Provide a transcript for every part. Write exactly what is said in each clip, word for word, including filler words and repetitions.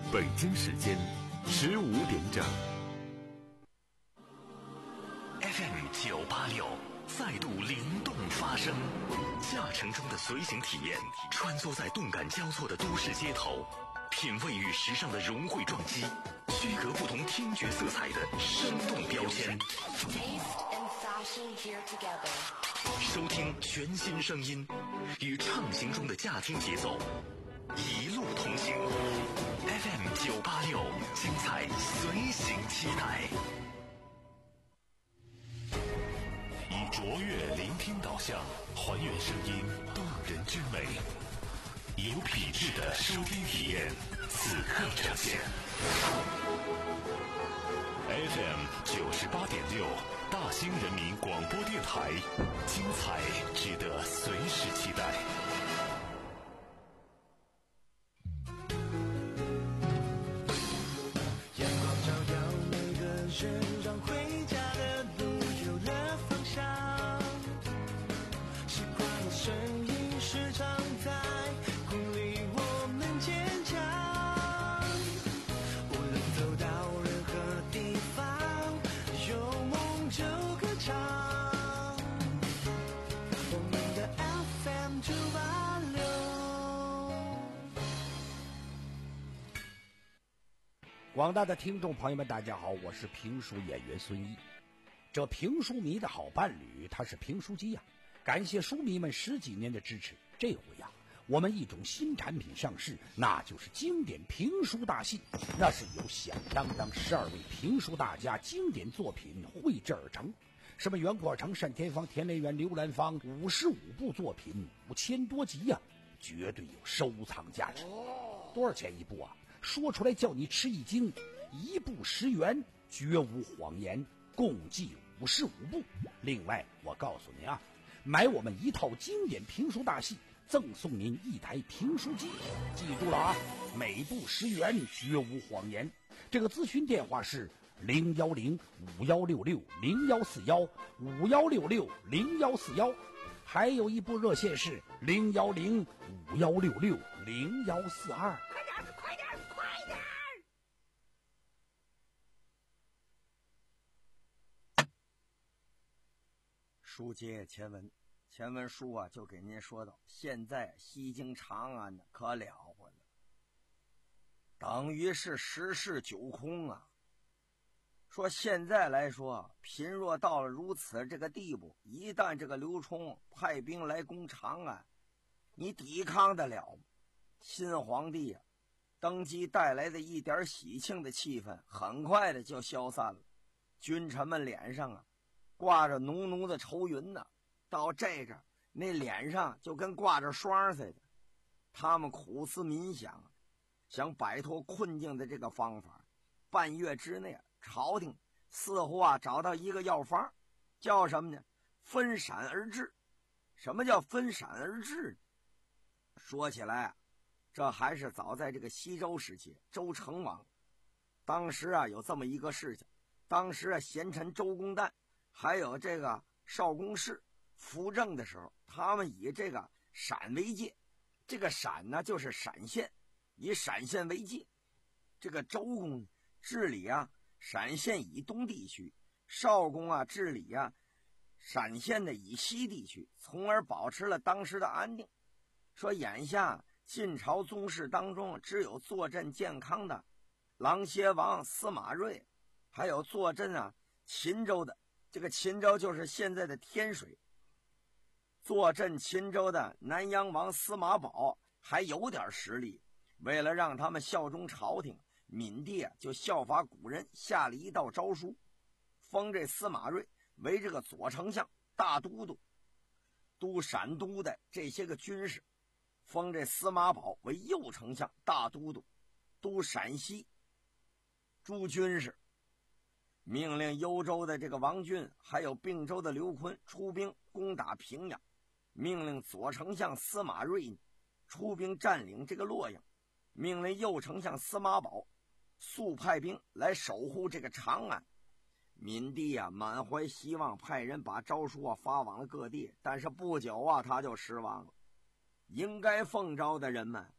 北京时间十五点整。 F M 九八六再度灵动发声，驾乘中的随行体验，穿梭在动感交错的都市街头，品味与时尚的融汇撞击，区隔不同听觉色彩的生动标签。收听全新声音，与畅行中的驾听节奏，一路同行。F M 九八六，精彩随行期待。以卓越聆听导向，还原声音动人之美，有品质的收听体验，此刻呈现。F M 九十八点六，大兴人民广播电台，精彩值得随时期待。 阳光照耀每个人，让回家的路有了方向。习惯的声音时常在鼓励我们坚强。无论走到任何地方，有梦就歌唱。我们的 F M 九八六。 广大的听众朋友们，大家好，我是评书演员孙一。这评书迷的好伴侣，他是评书机呀、啊。感谢书迷们十几年的支持，这回呀、啊，我们一种新产品上市，那就是经典评书大戏。那是由响当当十二位评书大家经典作品绘制而成，什么袁阔成、单田芳、田连元、刘兰芳，五十五部作品，五千多集呀、啊，绝对有收藏价值。多少钱一部啊？说出来叫你吃一惊，一部十元，绝无谎言，共计五十五部。另外，我告诉您啊，买我们一套经典评书大戏，赠送您一台评书机。记住了啊，每部十元，绝无谎言。这个咨询电话是零幺零五幺六六零幺四幺五幺六六零幺四幺，还有一部热线是零幺零五幺六六零幺四二。快点，快点，快点！ 书接前文，前文书啊就给您说到，现在西京长安呢可了不了，等于是十室九空啊。说现在来说，贫弱到了如此这个地步，一旦这个刘冲派兵来攻长安，你抵抗得了吗？新皇帝啊登基带来的一点喜庆的气氛很快的就消散了，君臣们脸上啊挂着浓浓的愁云呢、啊，到这个那脸上就跟挂着霜似的。他们苦思冥想，想摆脱困境的这个方法。半月之内，朝廷似乎啊找到一个药方，叫什么呢？分闪而治。什么叫分闪而治呢？说起来啊，这还是早在这个西周时期，周成王当时啊有这么一个事情。当时啊贤臣周公旦还有这个少公氏扶正的时候，他们以这个陕为界，这个陕呢就是陕县，以陕县为界。这个周公治理啊陕县以东地区，少公啊治理啊陕县的以西地区，从而保持了当时的安定。说眼下晋朝宗室当中，只有坐镇健康的琅邪王司马睿，还有坐镇啊秦州的，这个秦州就是现在的天水，坐镇秦州的南阳王司马宝还有点实力。为了让他们效忠朝廷，闵帝啊就效法古人，下了一道诏书，封这司马睿为这个左丞相、大都督，督陕都的这些个军事；封这司马宝为右丞相、大都督，督陕西诸军事。命令幽州的这个王俊还有并州的刘琨出兵攻打平阳，命令左丞相司马睿出兵占领这个洛阳，命令右丞相司马宝速派兵来守护这个长安。闵帝啊满怀希望，派人把诏书啊发往了各地，但是不久啊他就失望了。应该奉诏的人们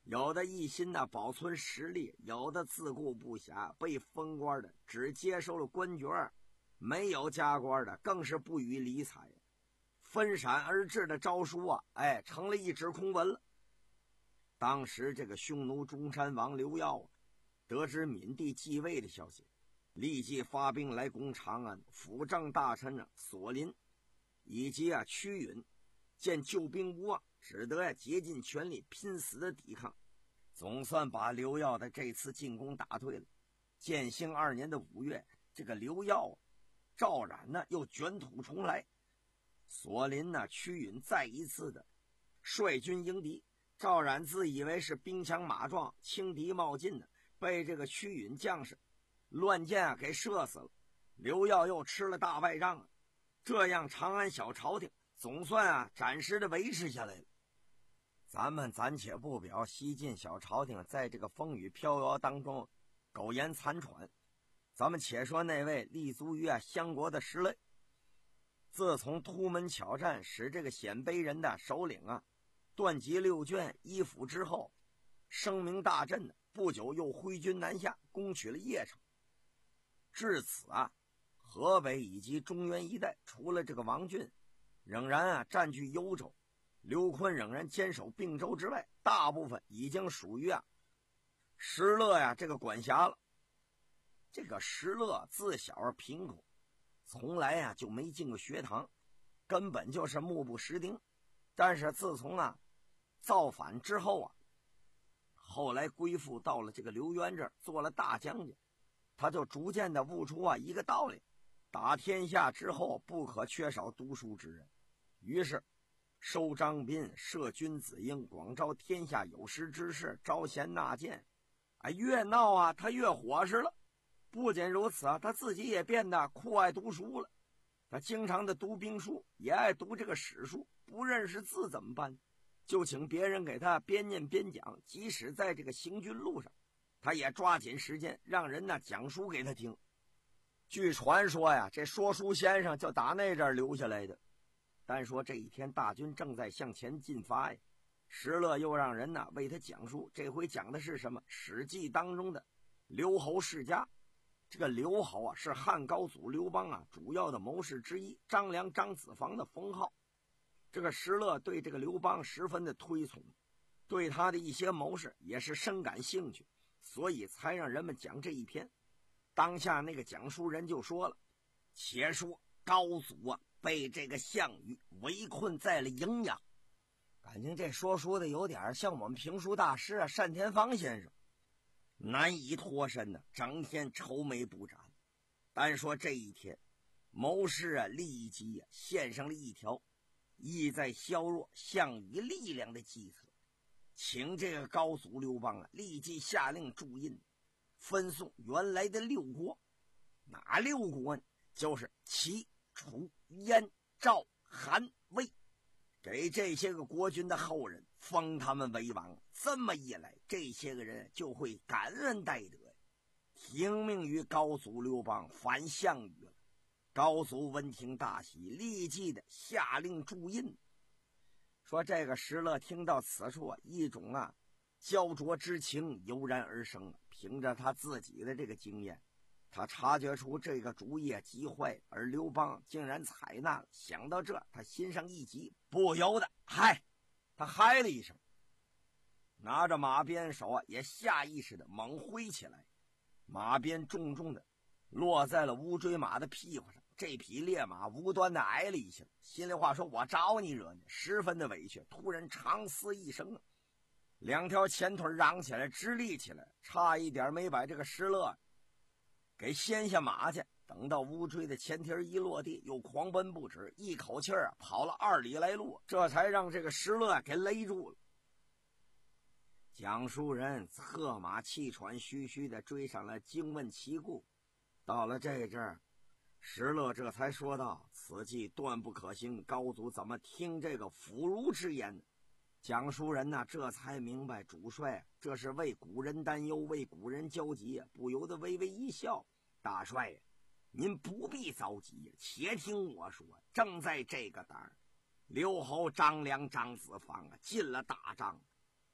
有的一心呢保存实力，有的自顾不暇，被封官的只接受了官爵，没有加官的更是不予理睬。分散而至的诏书啊，哎，成了一纸空文了。当时这个匈奴中山王刘耀啊，得知闵帝继位的消息，立即发兵来攻长安。辅政大臣啊索林以及啊屈允见救兵无望，只得呀竭尽全力拼死的抵抗，总算把刘耀的这次进攻打退了。建兴二年的五月，这个刘耀啊赵冉呢又卷土重来，索林呢屈允再一次的率军迎敌。赵冉自以为是兵强马壮，轻敌冒进呢，被这个屈允将士乱箭啊给射死了。刘耀又吃了大败仗啊，这样长安小朝廷总算啊暂时的维持下来了。咱们暂且不表西晋小朝廷在这个风雨飘摇当中苟延残喘，咱们且说那位立足于啊襄国的石勒，自从突门巧战使这个鲜卑人的首领啊段吉六卷依附之后，声名大振的，不久又挥军南下，攻取了邺城。至此啊，河北以及中原一带，除了这个王浚仍然啊占据幽州，刘琨仍然坚守并州之外，大部分已经属于啊石勒呀这个管辖了。这个石勒自小啊贫苦，从来啊就没进过学堂，根本就是目不识丁。但是自从啊造反之后啊，后来归附到了这个刘渊这儿，做了大将军，他就逐渐的悟出啊一个道理：打天下之后不可缺少读书之人。于是收张宾，设君子婴，广招天下有识之士，招贤纳谏。哎，越闹啊他越火实了。不仅如此啊，他自己也变得酷爱读书了。他经常的读兵书，也爱读这个史书，不认识字怎么办？就请别人给他边念边讲，即使在这个行军路上，他也抓紧时间让人呢讲书给他听。据传说呀，这说书先生就打那阵儿留下来的。单说这一天大军正在向前进发呀，石勒又让人呢为他讲述，这回讲的是什么？《史记》当中的刘侯世家。这个刘侯啊，是汉高祖刘邦啊主要的谋士之一，张良、张子房的封号。这个石勒对这个刘邦十分的推崇，对他的一些谋士也是深感兴趣，所以才让人们讲这一篇。当下那个讲述人就说了：且说高祖啊被这个项羽围困在了荥阳。感情这说书的有点像我们评书大师啊单田芳先生，难以脱身的，整天愁眉不展。单说这一天，谋士啊立即啊献上了一条意在削弱项羽力量的计策，请这个高祖刘邦啊立即下令铸印，分送原来的六国。哪六国呢？就是齐、楚、燕、赵、韩、魏，给这些个国君的后人封他们为王。这么一来，这些个人就会感恩戴德，听命于高祖刘邦，反项羽了。高祖闻听大喜，立即的下令铸印。说这个石勒听到此处啊，一种啊焦灼之情油然而生。凭着他自己的这个经验，他察觉出这个主意极坏，而刘邦竟然采纳了。想到这，他心上一急，不由得嗨，他嗨了一声，拿着马鞭手啊，也下意识的猛挥起来。马鞭重重的落在了乌骓马的屁股上，这匹烈马无端的挨了一下，心里话说：我找你惹你，十分的委屈。突然长嘶一声啊，两条前腿嚷起来，直立起来，差一点没把这个石勒给掀下马去。等到乌骓的前蹄一落地，又狂奔不止，一口气儿啊跑了二里来路，这才让这个石勒给勒住了。讲述人策马气喘吁吁的追上来，惊问其故。到了这阵儿，石勒这才说道：此计断不可行，高祖怎么听这个腐儒之言呢？讲述人呢这才明白主帅这是为古人担忧，为古人焦急，不由得微微一笑。大帅呀，您不必着急，且听我说。正在这个当儿，刘侯张良、张子房啊进了大帐，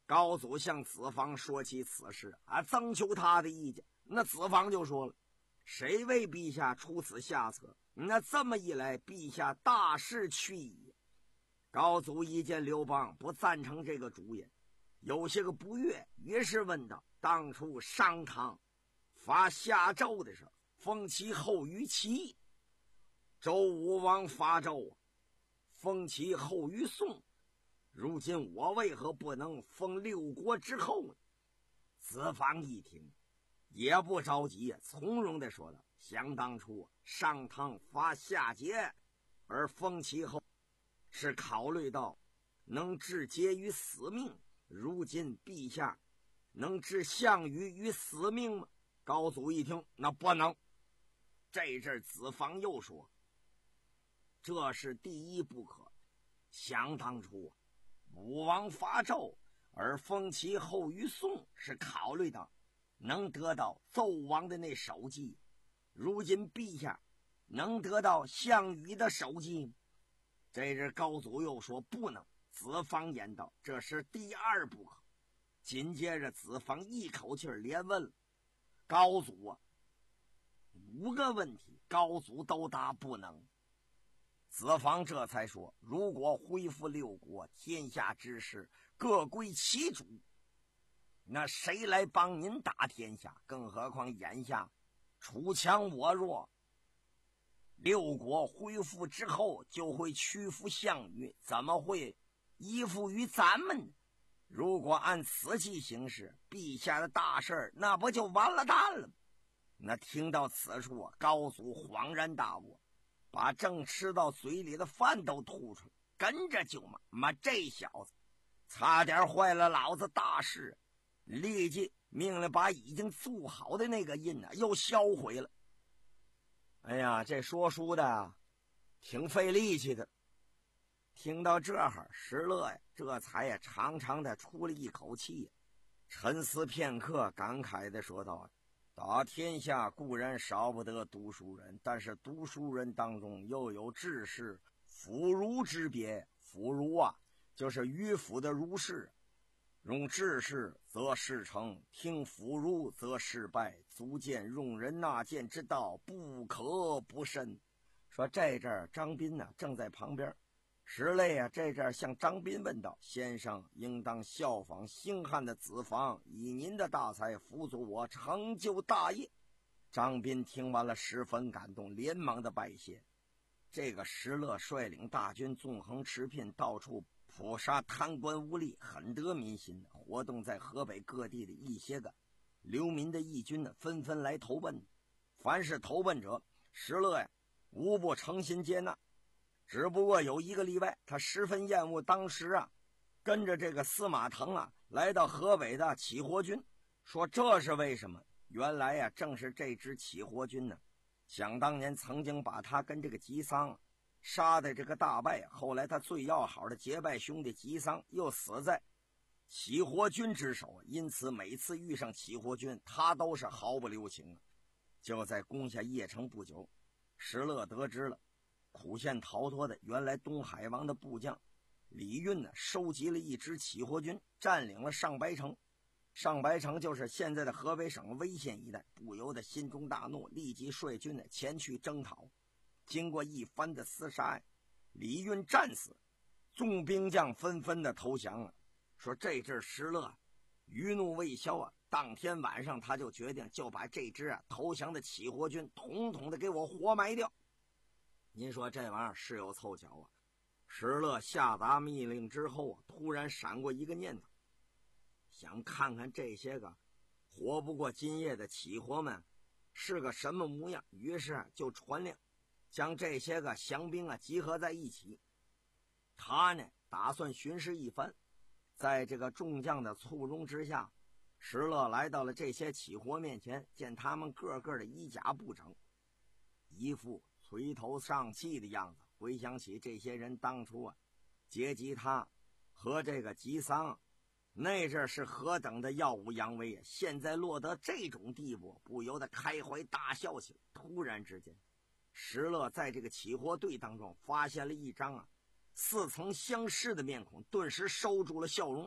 高祖向子房说起此事啊，征求他的意见。那子房就说了：“谁为陛下出此下策？那这么一来，陛下大势去矣。”高祖一见刘邦不赞成这个主意，有些个不悦，于是问道：“当初商汤发夏纣的时候，封其后于齐；周武王发纣，封其后于宋。如今我为何不能封六国之后呢？”子房一听也不着急，从容地说道：“想当初商汤发夏桀而封其后，是考虑到能置桀于死命，如今陛下能置项羽于死命吗？”高祖一听，那不能。这阵子房又说：“这是第一不可。想当初武王伐纣而封其后于宋，是考虑到能得到纣王的那首级，如今陛下能得到项羽的首级。”这日高祖又说不能。子房言道：“这是第二不可。”紧接着子房一口气连问了高祖啊五个问题，高祖都答不能。子房这才说：“如果恢复六国，天下之事各归其主，那谁来帮您打天下？更何况眼下楚强我弱，六国恢复之后就会屈服项羽，怎么会依附于咱们呢？如果按此计行事，陛下的大事那不就完了蛋了吗？”那听到此处啊，高祖恍然大悟，把正吃到嘴里的饭都吐出来，跟着就骂：“妈，这小子差点坏了老子大事！”立即命令把已经做好的那个印呢、啊、又销毁了。哎呀，这说书的啊挺费力气的。听到这儿，石勒呀这才呀长长的出了一口气，沉思片刻，感慨的说道：“打天下固然少不得读书人，但是读书人当中又有志士、腐儒之别。腐儒啊，就是迂腐的儒士。用志士则事成，听腐儒则事败，足见用人纳谏之道不可不慎。”说这阵儿张斌呢、啊、正在旁边，石勒啊这阵儿向张斌问道：“先生应当效仿星汉的子房，以您的大才辅佐我成就大业。”张斌听完了十分感动，连忙的拜谢。这个石勒率领大军纵横驰聘，到处捕杀贪官污吏，很得民心。活动在河北各地的一些个流民的义军呢，纷纷来投奔。凡是投奔者，石勒呀无不诚心接纳。只不过有一个例外，他十分厌恶当时啊跟着这个司马腾啊来到河北的起火军。说这是为什么？原来呀、啊、正是这支起火军呢，想当年曾经把他跟这个吉桑、啊、杀的这个大败，后来他最要好的结拜兄弟吉桑又死在起火军之手，因此每次遇上起火军他都是毫不留情啊。就在攻下邺城不久，石勒得知了苦线逃脱的原来东海王的部将李运呢，收集了一支起火军，占领了上白城。上白城就是现在的河北省威县一带，不由得心中大怒，立即率军呢前去征讨。经过一番的厮杀，李运战死，众兵将纷纷的投降了。说这阵石勒余怒未消啊，当天晚上他就决定就把这支啊投降的起火军统统的给我活埋掉。您说这玩意儿是有凑巧啊？石勒下达命令之后啊，突然闪过一个念头，想看看这些个活不过今夜的起火们是个什么模样，于是就传令将这些个降兵啊集合在一起。他呢打算巡视一番。在这个众将的簇拥之下，石勒来到了这些起火面前，见他们个个的衣甲不整，一副垂头丧气的样子。回想起这些人当初啊劫击他和这个吉桑，那阵是何等的耀武扬威啊！现在落得这种地步，不由得开怀大笑起来。突然之间，石勒在这个起火队当中发现了一张啊似曾相识的面孔，顿时收住了笑容。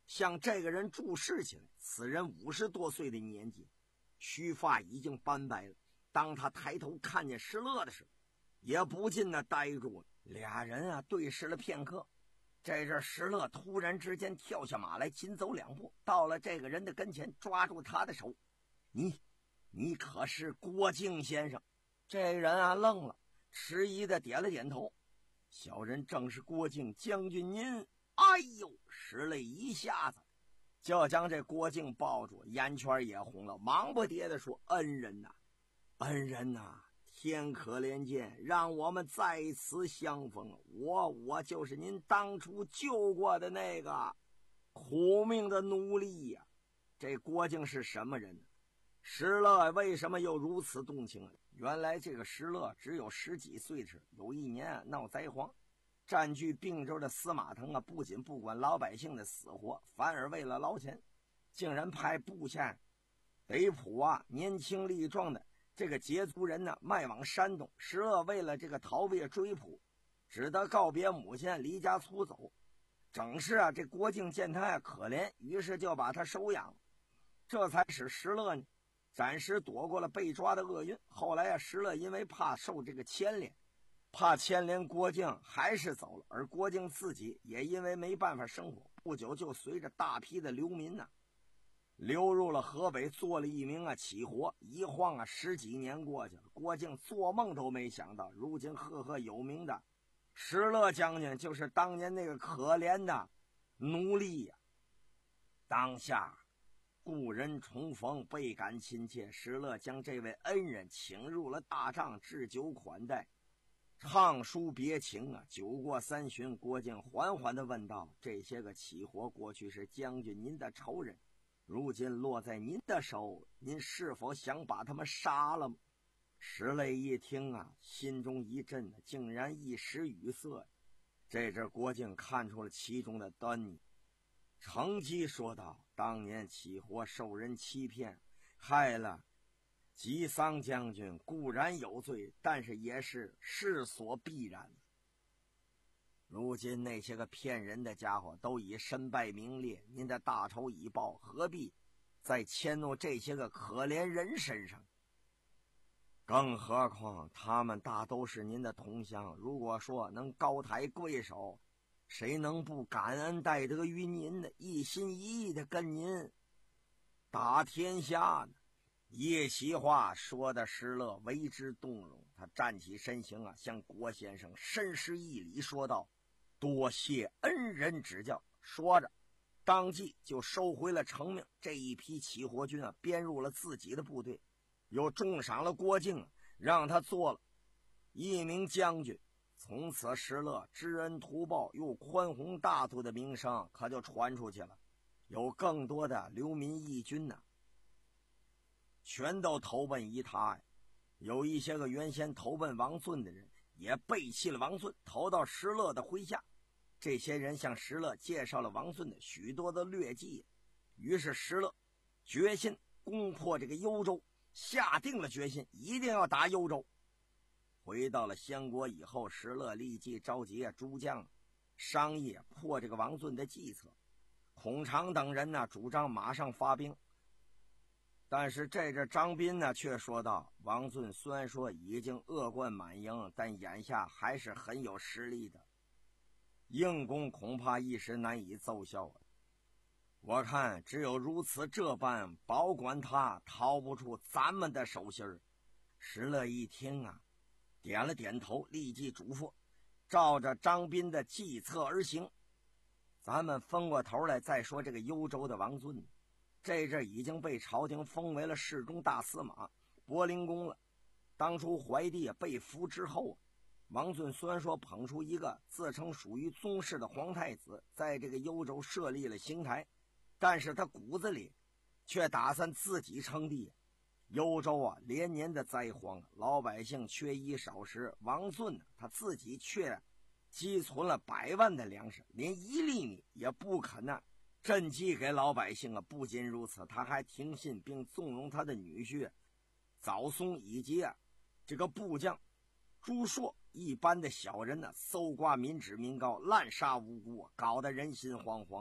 向这个人注视起来。此人五十多岁的年纪，须发已经斑白了。当他抬头看见石勒的时候，也不禁的呆住了。俩人啊对视了片刻，这阵石勒突然之间跳下马来，紧走两步，到了这个人的跟前，抓住他的手：“你，你可是郭靖先生？”这人啊愣了，迟疑的点了点头。小人正是郭靖将军您。哎呦，石勒一下子就将这郭靖抱住，眼圈也红了，忙不迭的说：“恩人呐、啊，恩人呐、啊，天可怜见，让我们在此相逢。我我就是您当初救过的那个苦命的奴隶呀、啊。”这郭靖是什么人呢？石勒为什么又如此动情？原来这个石勒只有十几岁时，有一年啊闹灾荒，占据并州的司马腾啊，不仅不管老百姓的死活，反而为了捞钱，竟然派部下得普啊年轻力壮的这个羯族人呢卖往山东。石勒为了这个逃避追捕，只得告别母亲，离家出走。正是啊，这郭靖见他呀可怜，于是就把他收养了，这才使石勒呢暂时躲过了被抓的厄运。后来啊，石勒因为怕受这个牵连，怕牵连郭靖，还是走了。而郭靖自己也因为没办法生活，不久就随着大批的流民呢、啊，流入了河北，做了一名啊起活。一晃啊十几年过去了，郭靖做梦都没想到，如今赫赫有名的石勒将军就是当年那个可怜的奴隶呀、啊。当下故人重逢，倍感亲切。石勒将这位恩人请入了大帐，置酒款待，唱书别情啊。酒过三巡，郭靖缓缓地问道：“这些个起活过去是将军您的仇人，如今落在您的手，您是否想把他们杀了吗？”石勒一听啊，心中一震，竟然一时语塞。这阵郭靖看出了其中的端倪，乘机说道：“当年起活受人欺骗，害了吉桑将军，固然有罪，但是也是势所必然。如今那些个骗人的家伙都已身败名裂，您的大仇已报，何必再迁怒这些个可怜人身上？更何况他们大都是您的同乡，如果说能高抬贵手，谁能不感恩戴德于您呢？一心一意的跟您打天下呢？”叶袭话说的石勒为之动容，他站起身形啊，向郭先生深施一礼，说道：“多谢恩人指教。”说着当即就收回了成命。这一批起活军啊编入了自己的部队，又重赏了郭靖，让他做了一名将军。从此石勒知恩图报又宽宏大度的名声可就传出去了，有更多的流民义军呢、啊，全都投奔于他呀。有一些个原先投奔王顺的人也背弃了王顺，投到石勒的麾下。这些人向石勒介绍了王顺的许多的劣迹，于是石勒决心攻破这个幽州，下定了决心一定要打幽州。回到了相国以后，石勒立即召集诸将商议破这个王顺的计策。孔常等人呢主张马上发兵，但是这阵张斌呢却说道：“王顺虽然说已经恶贯满盈，但眼下还是很有实力的，硬攻恐怕一时难以奏效啊。我看只有如此这般保管他，逃不出咱们的手心儿。”石勒一听啊，点了点头，立即嘱咐：“照着张斌的计策而行。咱们分过头来再说这个幽州的王顺，这阵已经被朝廷封为了侍中大司马、博陵公了。当初怀帝被俘之后，王顺虽然说捧出一个自称属于宗室的皇太子，在这个幽州设立了邢台，但是他骨子里却打算自己称帝。幽州啊，连年的灾荒，老百姓缺衣少食，王顺呢，他自己却积存了百万的粮食，连一粒米也不肯呢赈济给老百姓啊！不仅如此，他还听信并纵容他的女婿早松以及啊这个部将朱硕一般的小人呢，搜刮民脂民膏，滥杀无辜，搞得人心惶惶啊！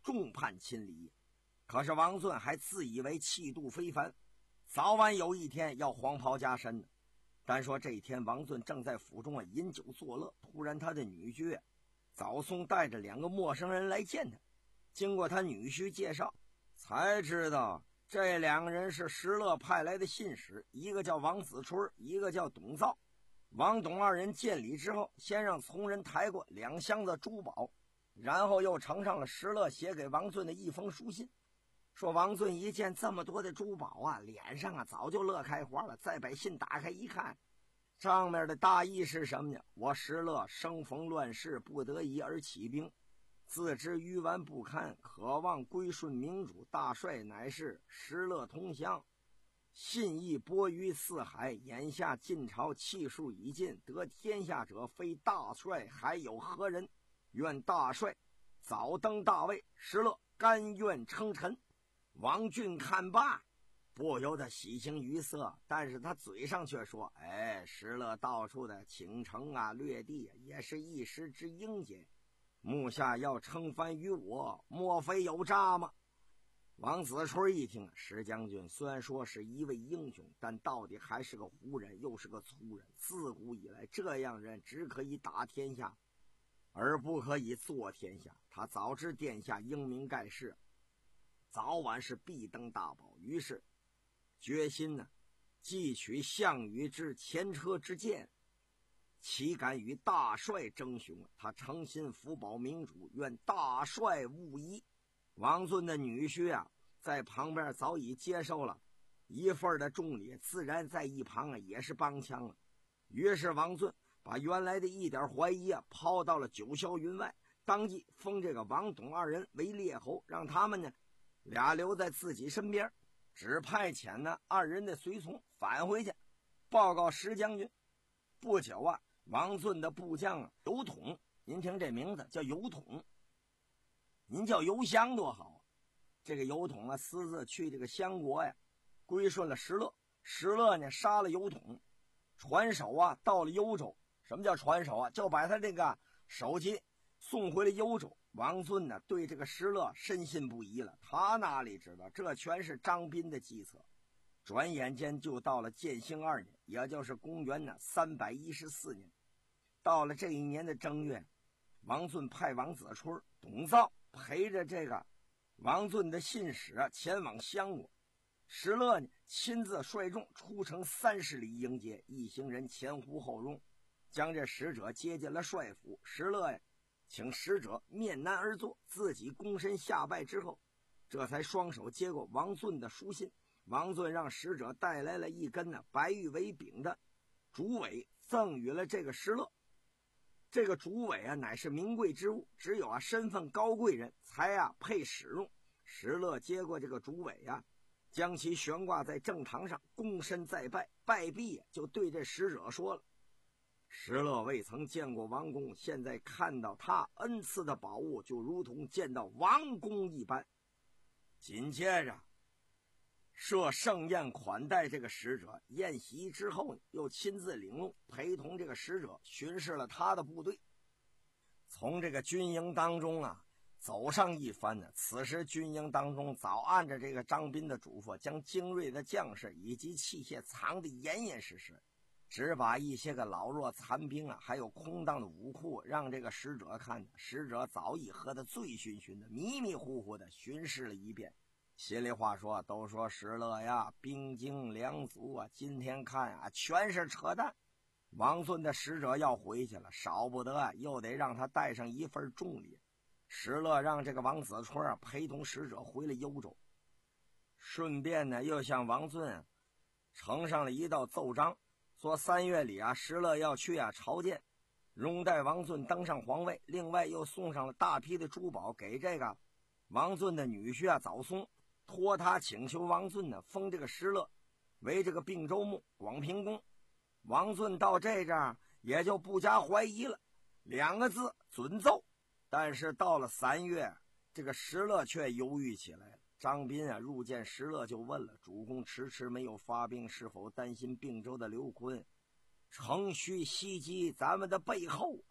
众叛亲离。可是王俊还自以为气度非凡，早晚有一天要黄袍加身呢。单说这一天，王俊正在府中啊饮酒作乐，突然他的女婿早松带着两个陌生人来见他。经过他女婿介绍，才知道这两个人是石勒派来的信使，一个叫王子春，一个叫董造。王董二人见礼之后，先让从人抬过两箱子珠宝，然后又呈上了石勒写给王俊的一封书信。说王俊一见这么多的珠宝啊，脸上啊早就乐开花了。再把信打开一看，上面的大意是什么呢？我石勒生逢乱世，不得已而起兵，自知愚顽不堪，渴望归顺明主，大帅乃是石勒同乡，信义播于四海。眼下晋朝气数已尽，得天下者非大帅还有何人？愿大帅早登大位，石勒甘愿称臣。王俊看罢，不由得喜形于色，但是他嘴上却说：哎，石勒到处的倾城啊掠地啊，也是一时之英杰，目下要称藩于我，莫非有诈吗？王子春一听，石将军虽然说是一位英雄，但到底还是个胡人，又是个粗人。自古以来，这样人只可以打天下，而不可以坐天下。他早知殿下英明盖世，早晚是必登大宝，于是决心呢，既取项羽之前车之鉴，岂敢与大帅争雄？他诚心福保明主，愿大帅勿疑。王俊的女婿啊，在旁边早已接受了一份的重礼，自然在一旁啊也是帮腔了。于是王俊把原来的一点怀疑啊抛到了九霄云外，当即封这个王董二人为列侯，让他们呢俩留在自己身边，只派遣呢二人的随从返回去报告石将军。不久啊，王俊的部将啊游统，您听这名字叫游统，您叫游襄多好。这个游统啊私自去这个襄国呀，归顺了石勒。石勒呢杀了游统，传首啊到了幽州。什么叫传首啊？就把他这个首级送回了幽州。王俊呢对这个石勒深信不疑了，他哪里知道这全是张宾的计策。转眼间就到了建兴二年，也就是公元呢三百一十四年。到了这一年的正月，王俊派王子春、董造陪着这个王俊的信使啊前往襄国。石勒呢亲自率众出城三十里迎接，一行人前呼后拥，将这使者接进了帅府。石勒呀请使者面南而坐，自己躬身下拜之后，这才双手接过王俊的书信。王俊让使者带来了一根呢白玉为柄的竹苇，赠予了这个石勒。这个竹苇啊乃是名贵之物，只有啊身份高贵人才啊配使用。石勒接过这个竹苇啊，将其悬挂在正堂上，躬身再拜，拜毕啊就对这使者说了：石勒未曾见过王公，现在看到他恩赐的宝物，就如同见到王公一般。紧接着设盛宴款待这个使者，宴席之后又亲自领路，陪同这个使者巡视了他的部队。从这个军营当中啊走上一番呢，此时军营当中早按着这个张宾的嘱咐，将精锐的将士以及器械藏得严严实实，只把一些个老弱残兵啊还有空荡的武库让这个使者看。使者早已喝得醉醺醺的，迷迷糊糊的巡视了一遍。心里话说，都说石勒呀兵精粮足啊，今天看啊全是扯淡。王俊的使者要回去了，少不得啊又得让他带上一份重礼。石勒让这个王子春啊陪同使者回了幽州，顺便呢又向王俊啊呈上了一道奏章，说三月里啊石勒要去啊朝见，拥戴王俊登上皇位。另外又送上了大批的珠宝给这个王俊的女婿啊早松，托他请求王俊呢封这个石勒为这个并州牧、广平公。王俊到这这儿也就不加怀疑了，两个字准奏。但是到了三月，这个石勒却犹豫起来了。张宾啊入见石勒就问了：主公迟迟没有发兵，是否担心并州的刘琨乘虚袭击咱们的背后？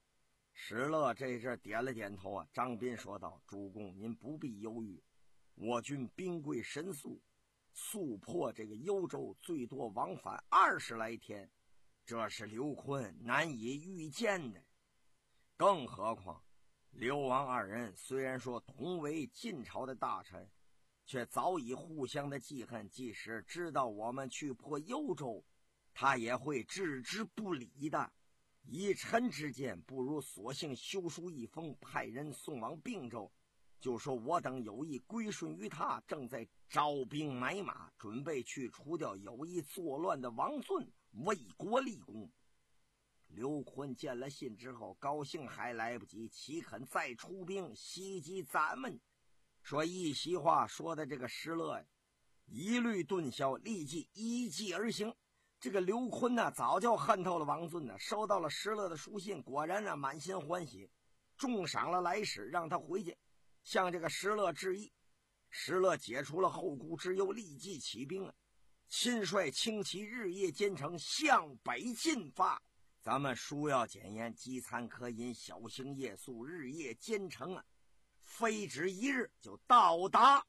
石勒这阵点了点头啊，张斌说道：“主公，您不必忧郁，我军兵贵神速，速破这个幽州，最多往返二十来天，这是刘琨难以预见的。更何况刘王二人虽然说同为晋朝的大臣，却早已互相的记恨，即使知道我们去破幽州，他也会置之不理的。以臣之见，不如索性修书一封，派人送往并州，就说我等有意归顺于他，正在招兵买马，准备去除掉有意作乱的王俊，为国立功。”刘琨见了信之后，高兴还来不及，岂肯再出兵袭击咱们？说一席话说的这个石勒呀，一律顿消，立即依计而行。这个刘琨呢，早就恨透了王俊呢，收到了石勒的书信，果然呢满心欢喜，重赏了来使，让他回去向这个石勒致意。石勒解除了后顾之忧，立即起兵了，亲率轻骑日夜兼程，向北进发。咱们书要简言，饥餐渴饮，小行夜宿，日夜兼程啊，非止一日就到达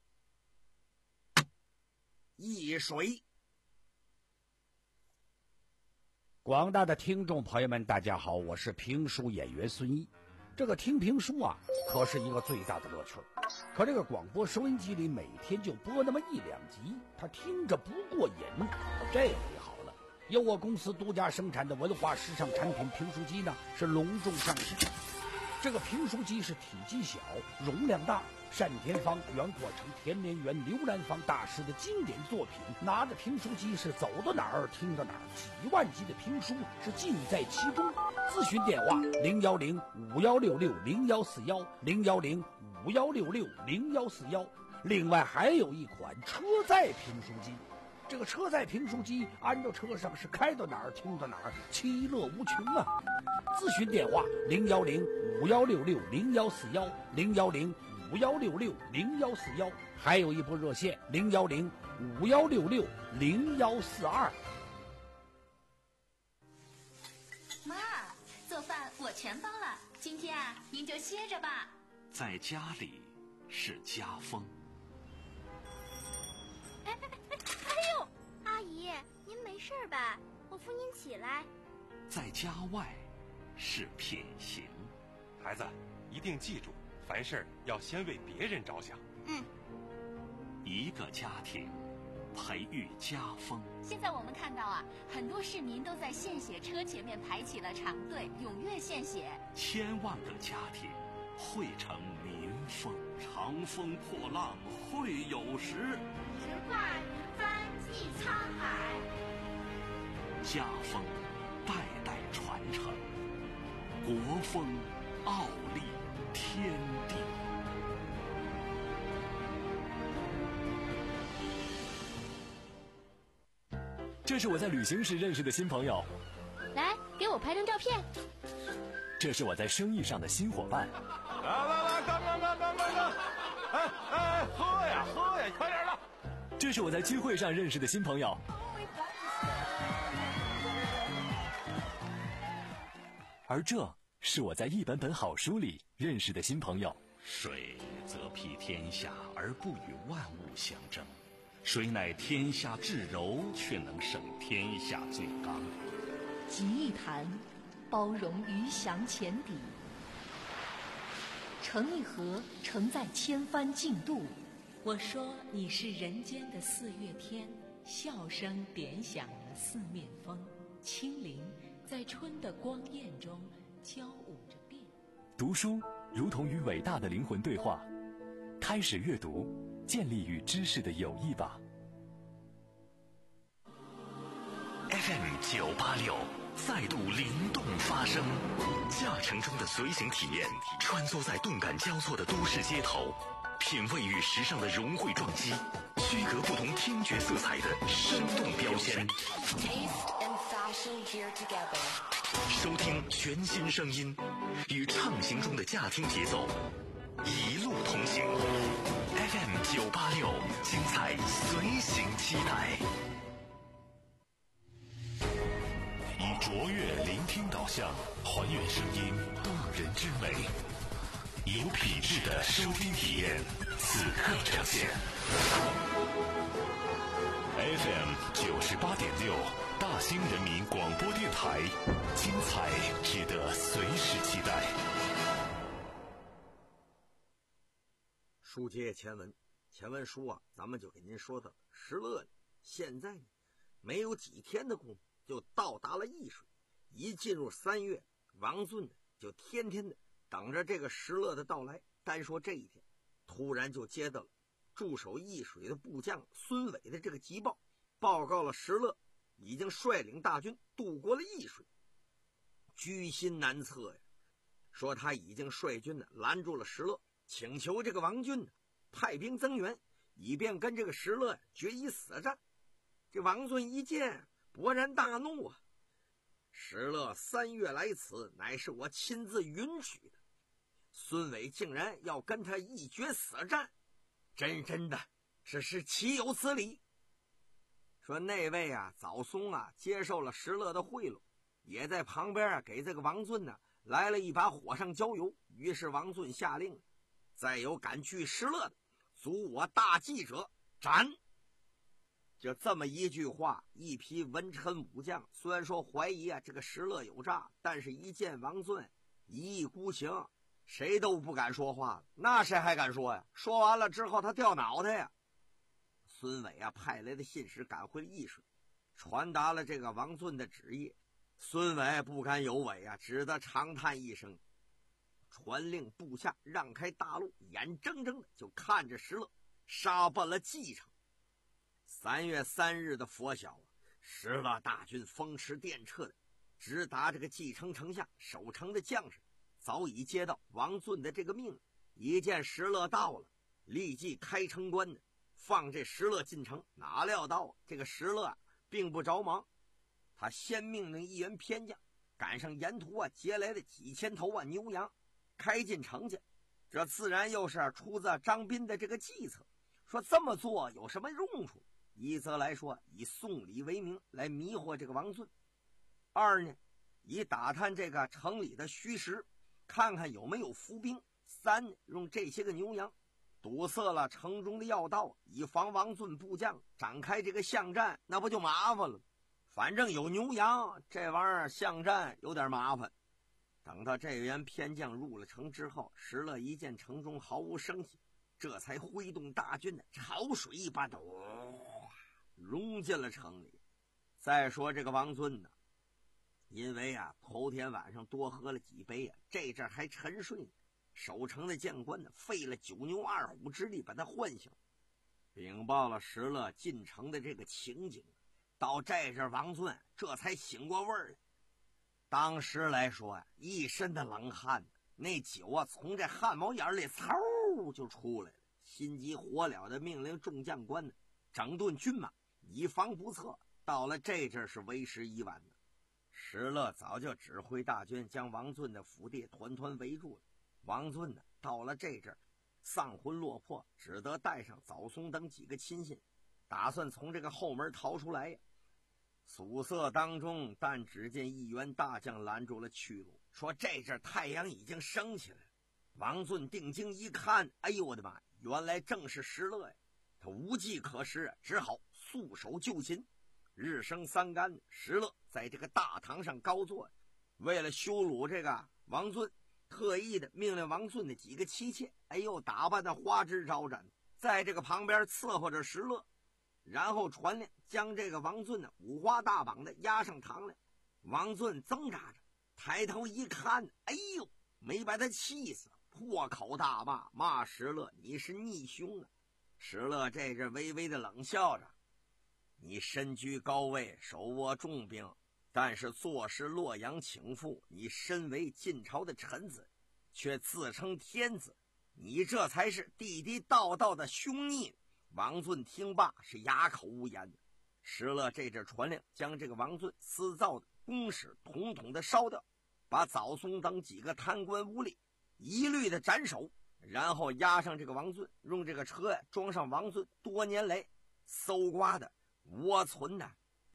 易水。 广大的听众朋友们，大家好，我是评书演员孙一。这个听评书啊，可是一个最大的乐趣。可这个广播收音机里每天就播那么一两集，他听着不过瘾。这回好了，由我公司独家生产的文化时尚产品评书机呢，是隆重上市。这个评书机是体积小，容量大，单田芳、袁阔成、田连元、刘兰芳大师的经典作品。拿着评书机是走到哪儿听到哪儿，几万集的评书是尽在其中。咨询电话零幺零五幺六六零幺四幺零幺零五幺六六零幺四幺。另外还有一款车载评书机。这个车载评书机安到车上是开到哪儿听到哪儿，其乐无穷啊！咨询电话零幺零五幺六六零幺四幺零幺零五幺六六零幺四幺，还有一部热线零幺零五幺六六零幺四二。 妈，做饭我全包了，今天啊，您就歇着吧。 在家里是家风。 哎哎哎哎呦，阿姨，您没事吧？我扶您起来。 在家外是品行。 孩子，一定记住，凡事要先为别人着想。 嗯。 一个家庭培育家风。 现在我们看到啊，很多市民都在献血车前面排起了长队，踊跃献血。 千万个家庭汇成民风。长风破浪会有时， 直挂云帆济沧海。 家风代代传承，国风傲立天地。 这是我在旅行时认识的新朋友， 来，给我拍张照片。 这是我在生意上的新伙伴。 来来来，干干干干干干！哎哎，喝呀喝呀，快点的！ 这是我在聚会上认识的新朋友。而这是我在一本本好书里认识的新朋友。 水则披天下而不与万物相争，水乃天下至柔，却能胜天下最刚。 集一坛，包容鱼翔浅底；盛一盒，盛在千帆竞渡。我说你是人间的四月天，笑声点响了四面风，清灵在春的光艳中交舞着变。 读书如同与伟大的灵魂对话，开始阅读，建立与知识的友谊吧。 F M 九八六再度灵动发声，驾乘中的随行体验，穿梭在动感交错的都市街头，品味与时尚的融汇撞击，区隔不同听觉色彩的生动标签。收听全新声音，与畅行中的驾听节奏，一路同行。F M 九八六，精彩随行期待。以卓越聆听听导向，还原声音动人之美，有品质的收听体验，此刻呈现。F M 九十八点六，大兴人民广播电台，精彩值得随时期待。 书接前文，前文书啊，咱们就给您说到石勒呢，现在呢没有几天的功夫就到达了易水。一进入三月，王俊呢就天天的等着这个石勒的到来。单说这一天，突然就接到了驻守易水的部将孙伟的这个急报，报告了石勒已经率领大军渡过了易水，居心难测呀。说他已经率军呢拦住了石勒，请求这个王俊呢派兵增援，以便跟这个石勒决一死战。这王俊一见，勃然大怒啊！石勒三月来此，乃是我亲自允许的，孙伟竟然要跟他一决死战，真真的只是岂有此理。说那位啊早松啊接受了石勒的贿赂，也在旁边啊给这个王俊呢来了一把火上浇油。于是王俊下令，再有敢拒石勒的，阻我大计者斩。就这么一句话，一批文臣武将虽然说怀疑啊这个石勒有诈，但是一见王俊一意孤行，谁都不敢说话了。那谁还敢说呀？说完了之后他掉脑袋呀。孙伟啊派来的信使赶回了易水，传达了这个王俊的旨意。孙伟不敢有违啊，只得长叹一声，传令部下让开大路，眼睁睁的就看着石勒杀奔了蓟城。三月三日的拂晓啊，石勒大军风驰电掣的直达这个蓟城城下。守城的将士早已接到王俊的这个命令，一见石勒到了，立即开城关的放这石勒进城。哪料到这个石勒啊并不着忙，他先命令一员偏将赶上沿途啊劫来的几千头啊牛羊，开进城去。这自然又是出自张斌的这个计策，说这么做有什么用处？一则来说以送礼为名来迷惑这个王俊，二呢以打探这个城里的虚实，看看有没有伏兵，三呢用这些个牛羊堵塞了城中的要道，以防王俊部将展开这个巷战，那不就麻烦了。反正有牛羊，这玩意儿巷战有点麻烦。等到这员偏将入了城之后，石勒一见城中毫无声息，这才挥动大军的潮水一般的融进了城里。再说这个王俊呢，因为啊头天晚上多喝了几杯啊，这阵还沉睡呢。守城的将官呢费了九牛二虎之力把他唤醒，禀报了石勒进城的这个情景。到这阵王俊这才醒过味儿来。当时来说啊，一身的冷汗，那酒啊从这汗毛眼里嗖就出来了。心急火燎的命令众将官呢整顿军马，以防不测。到了这阵是为时已晚的。石勒早就指挥大军将王俊的府邸团团围住了。王俊呢到了这阵丧魂落魄，只得带上早松等几个亲信，打算从这个后门逃出来呀。宿舍当中，但只见一员大将拦住了去路，说这阵太阳已经升起来了。王俊定睛一看，哎呦我的妈，原来正是石勒呀！他无计可施，只好束手就擒。日升三竿，石勒在这个大堂上高坐，为了羞辱这个王俊，特意的命令王俊的几个妻妾，哎呦打扮的花枝招展，在这个旁边伺候着石勒。然后传令将这个王俊呢五花大绑的押上堂来。王俊挣扎着抬头一看，哎呦，没把他气死，破口大骂，骂石勒你是逆凶啊！石勒这阵微微的冷笑着，你身居高位，手握重兵，但是坐视洛阳倾覆，你身为晋朝的臣子，却自称天子，你这才是地地道道的凶逆。王俊听罢是哑口无言的。石勒这阵传令将这个王俊私造的公使统统的烧掉，把早松等几个贪官污吏一律的斩首，然后押上这个王俊，用这个车呀装上王俊多年来搜刮的、窝存的、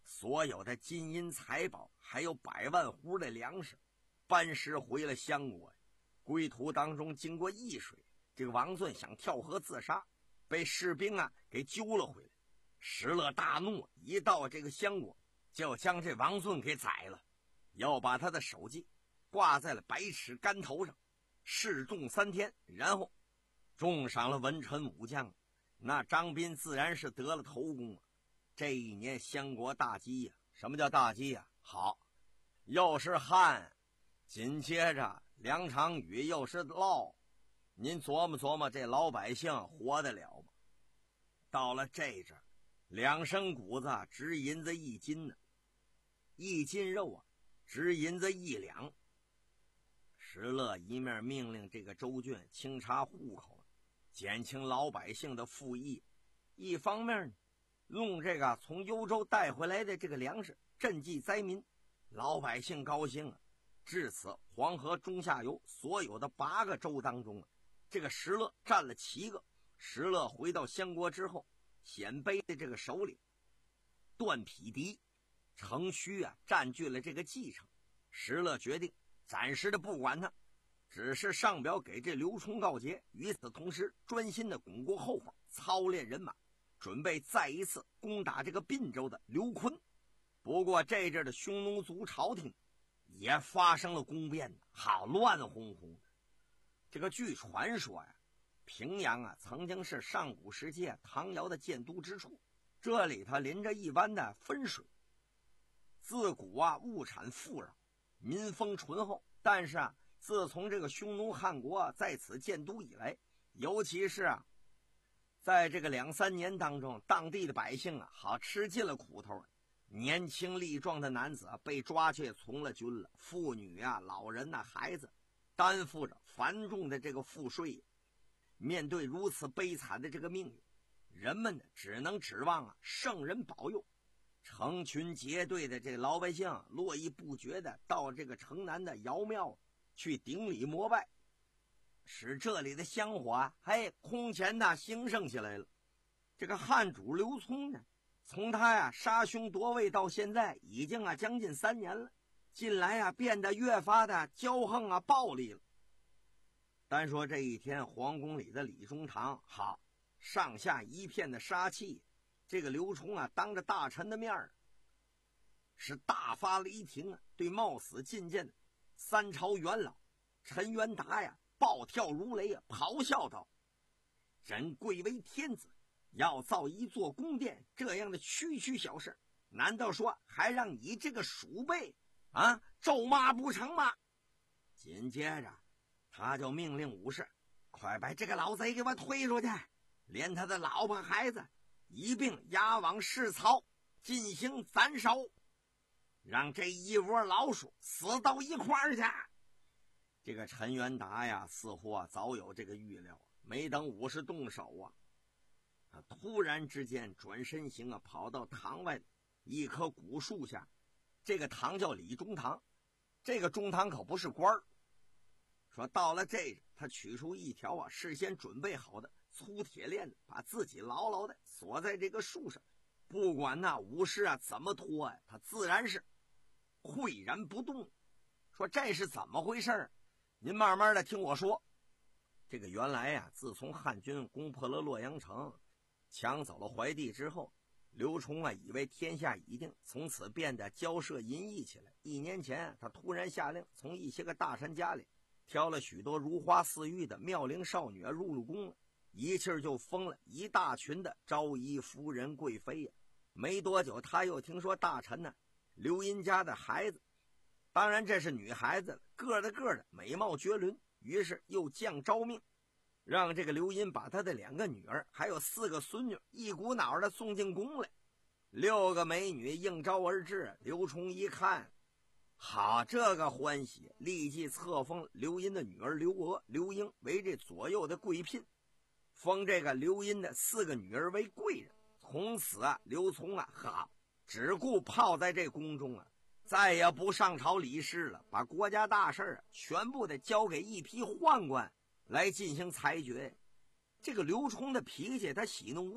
所有的金银财宝，还有百万斛的粮食，搬尸回了襄国。归途当中经过易水，这个王俊想跳河自杀，被士兵啊给揪了回来。石勒大怒，一到这个襄国，就将这王俊给宰了，要把他的首级挂在了百尺竿头上，示众三天，然后重赏了文臣武将。那张斌自然是得了头功啊。这一年襄国大饥呀、啊，什么叫大饥呀、啊？好，又是旱，紧接着两场雨，又是涝，您琢磨琢磨，这老百姓活得了吗？到了这阵，两升谷子值银子一斤呢，一斤肉啊值银子一两。石勒一面命令这个州郡清查户口，减轻老百姓的赋役，一方面呢，用这个从幽州带回来的这个粮食赈济灾民，老百姓高兴啊。至此，黄河中下游所有的八个州当中啊，这个石勒占了七个。石勒回到襄国之后，鲜卑的这个首领段匹敌、程须啊占据了这个继承。石勒决定暂时的不管他，只是上表给这刘冲告捷，与此同时专心的巩固后方，操练人马，准备再一次攻打这个并州的刘琨。不过这阵的匈奴族朝廷也发生了宫变，好乱哄哄的。这个据传说呀，平阳啊曾经是上古时期唐尧的建都之处，这里头临着一湾的汾水，自古啊物产富饶，民风淳厚。但是啊，自从这个匈奴汉国、啊、在此建都以来，尤其是啊在这个两三年当中，当地的百姓啊好吃尽了苦头，年轻力壮的男子啊被抓去从了军了，妇女啊老人啊孩子担负着繁重的这个赋税。面对如此悲惨的这个命运，人们呢只能指望啊圣人保佑。成群结队的这个老百姓络绎不绝的到这个城南的尧庙去顶礼膜拜，使这里的香火啊嘿空前的兴盛起来了。这个汉主刘聪呢，从他呀杀兄夺位到现在已经啊将近三年了，近来啊变得越发的骄横啊暴力了。单说这一天，皇宫里的李中堂好上下一片的杀气。这个刘冲啊当着大臣的面儿是大发雷霆啊，对冒死进谏的三朝元老陈元达呀暴跳如雷啊，咆哮道：朕贵为天子，要造一座宫殿，这样的区区小事，难道说还让你这个鼠辈啊咒骂不成吗？紧接着他就命令武士快把这个老贼给我推出去，连他的老婆孩子一并押往市曹进行斩首，让这一窝老鼠死到一块儿去。这个陈元达呀似乎啊早有这个预料，没等武士动手啊，他突然之间转身行啊，跑到堂外一棵古树下。这个堂叫李中堂，这个中堂可不是官儿。说到了这个，他取出一条啊事先准备好的粗铁链子，把自己牢牢的锁在这个树上，不管那武士啊怎么拖呀、啊，他自然是岿然不动。说这是怎么回事？您慢慢的听我说。这个原来呀、啊，自从汉军攻破了洛阳城，抢走了怀帝之后，刘冲啊以为天下已定，从此变得骄奢淫逸起来。一年前，他突然下令从一些个大臣家里挑了许多如花似玉的妙龄少女入入宫了，一气儿就封了一大群的昭仪夫人贵妃呀。没多久，他又听说大臣呢刘英家的孩子，当然这是女孩子了，个的个的美貌绝伦，于是又降诏命，让这个刘英把他的两个女儿还有四个孙女一股脑的送进宫来。六个美女应召而至，刘冲一看，好，这个欢喜，立即册封刘英的女儿刘娥、刘英为这左右的贵嫔，封这个刘英的四个女儿为贵人。从此啊，刘聪啊，好，只顾泡在这宫中啊，再也不上朝理事了，把国家大事啊全部的交给一批宦官来进行裁决。这个刘冲的脾气他喜怒无常，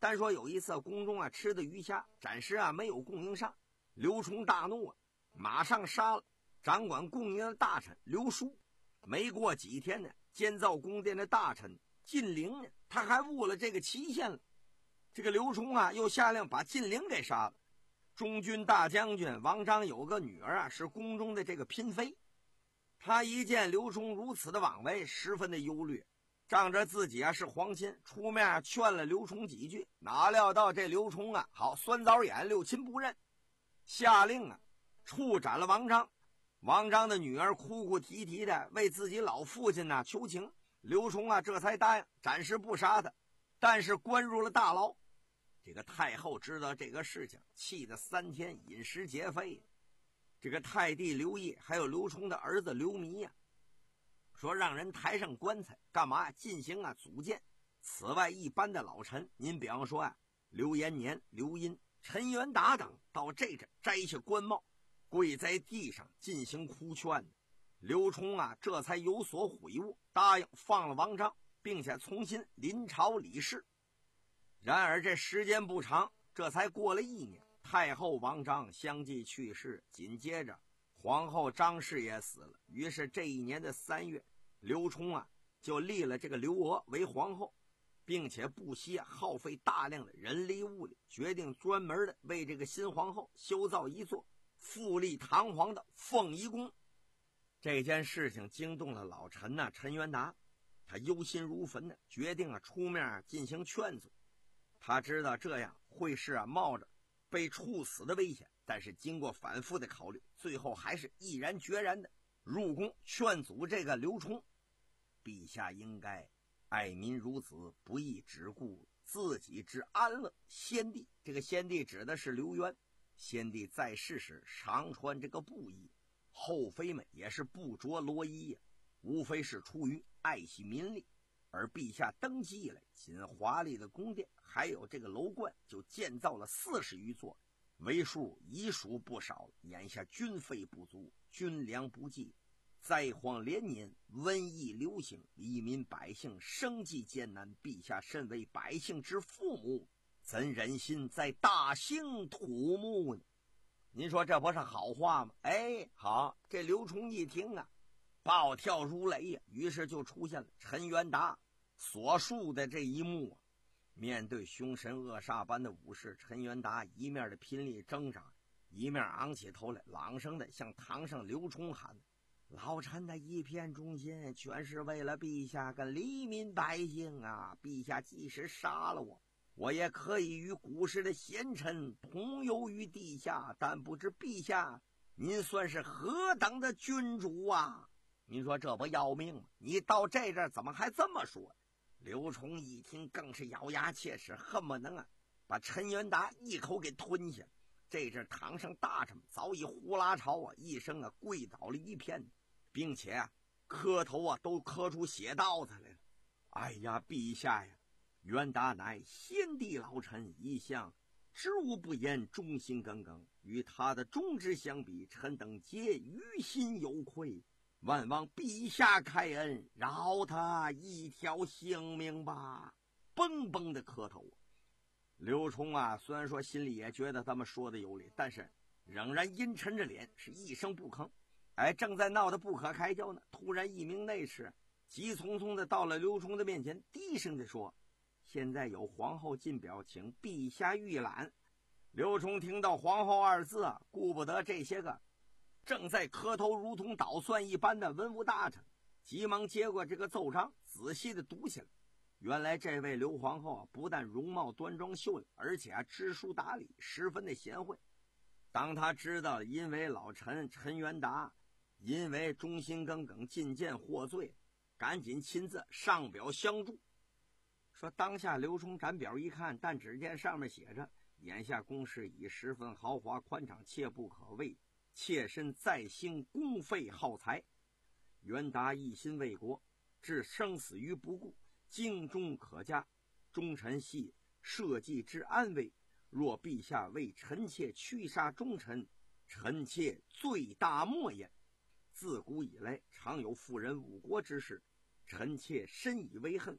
单说有一次宫中啊吃的鱼虾，暂时啊没有供应上，刘崇大怒啊，马上杀了掌管供应的大臣刘叔。没过几天呢，建造宫殿的大臣晋陵呢，他还误了这个期限了。这个刘崇啊，又下令把晋陵给杀了。中军大将军王章有个女儿啊，是宫中的这个嫔妃。他一见刘崇如此的妄为，十分的忧虑，仗着自己啊是皇亲，出面劝了刘崇几句。哪料到这刘崇啊，好酸枣眼，六亲不认，下令啊处斩了王章。王章的女儿哭哭啼啼的为自己老父亲呢、啊、求情，刘崇啊这才答应暂时不杀他，但是关入了大牢。这个太后知道这个事情，气得三天饮食劫非。这个太弟刘烨还有刘崇的儿子刘弥呀、啊，说让人抬上棺材，干嘛进行啊组建。此外一般的老臣，您比方说啊刘延年、刘殷、陈元达等，到这阵摘下官帽，跪在地上进行哭劝。刘崇啊这才有所悔悟，答应放了王章，并且重新临朝理事。然而这时间不长，这才过了一年，太后王章相继去世，紧接着皇后张氏也死了。于是这一年的三月，刘崇啊就立了这个刘娥为皇后，并且不惜耗费大量的人力物力，决定专门的为这个新皇后修造一座富丽堂皇的凤仪宫。这件事情惊动了老臣呐、啊、陈元达，他忧心如焚的决定啊出面进行劝阻。他知道这样会是啊冒着被处死的危险，但是经过反复的考虑，最后还是毅然决然的入宫劝阻这个刘崇。陛下应该爱民如子，不宜只顾自己之安乐。先帝，这个先帝指的是刘渊，先帝在世时常穿这个布衣，后妃们也是不着罗衣呀，无非是出于爱惜民力。而陛下登基以来，仅华丽的宫殿还有这个楼观就建造了四十余座，为数已属不少了。眼下军费不足，军粮不济，灾荒连年，瘟疫流行，黎民百姓生计艰难。陛下身为百姓之父母，怎忍心在大兴土木呢？您说这不是好话吗？哎，好，这刘崇一听啊，暴跳如雷呀、啊，于是就出现了陈元达所述的这一幕啊。面对凶神恶煞般的武士，陈元达一面的拼力挣扎，一面昂起头来，朗声的向堂上刘崇喊：老臣的一片忠心，全是为了陛下跟黎民百姓啊！陛下即使杀了我，我也可以与古时的贤臣同游于地下，但不知陛下您算是何等的君主啊！您说这不要命吗？你到这阵怎么还这么说？刘崇一听更是咬牙切齿，恨不能啊把陈元达一口给吞下。这阵堂上大臣早已呼啦朝啊一声啊跪倒了一片，并且啊磕头啊都磕出血道子来了。哎呀，陛下呀，元达乃先帝老臣，一向知无不言，忠心耿耿，与他的忠直相比，臣等皆于心有愧，万望陛下开恩，饶他一条性命吧。蹦蹦的磕头。刘崇啊虽然说心里也觉得他们说的有理，但是仍然阴沉着脸，是一声不吭。哎，正在闹得不可开交呢，突然一名内侍急匆匆的到了刘崇的面前，低声的说：现在有皇后进表，请陛下预览。刘崇听到皇后二字啊，顾不得这些个正在磕头如同捣蒜一般的文武大臣，急忙接过这个奏章，仔细的读起来。原来这位刘皇后啊，不但容貌端庄秀雅，而且啊知书达理，十分的贤惠。当他知道因为老臣陈元达因为忠心耿耿进谏获罪，赶紧亲自上表相助。说当下刘崇展表一看，但只见上面写着：眼下宫室已十分豪华宽敞，切不可畏，妾身在兴公费耗财。元达一心为国，置生死于不顾，精忠可嘉，忠臣系社稷之安危。若陛下为臣妾驱杀忠臣，臣妾罪大莫言。自古以来常有妇人误国之事，臣妾深以为恨。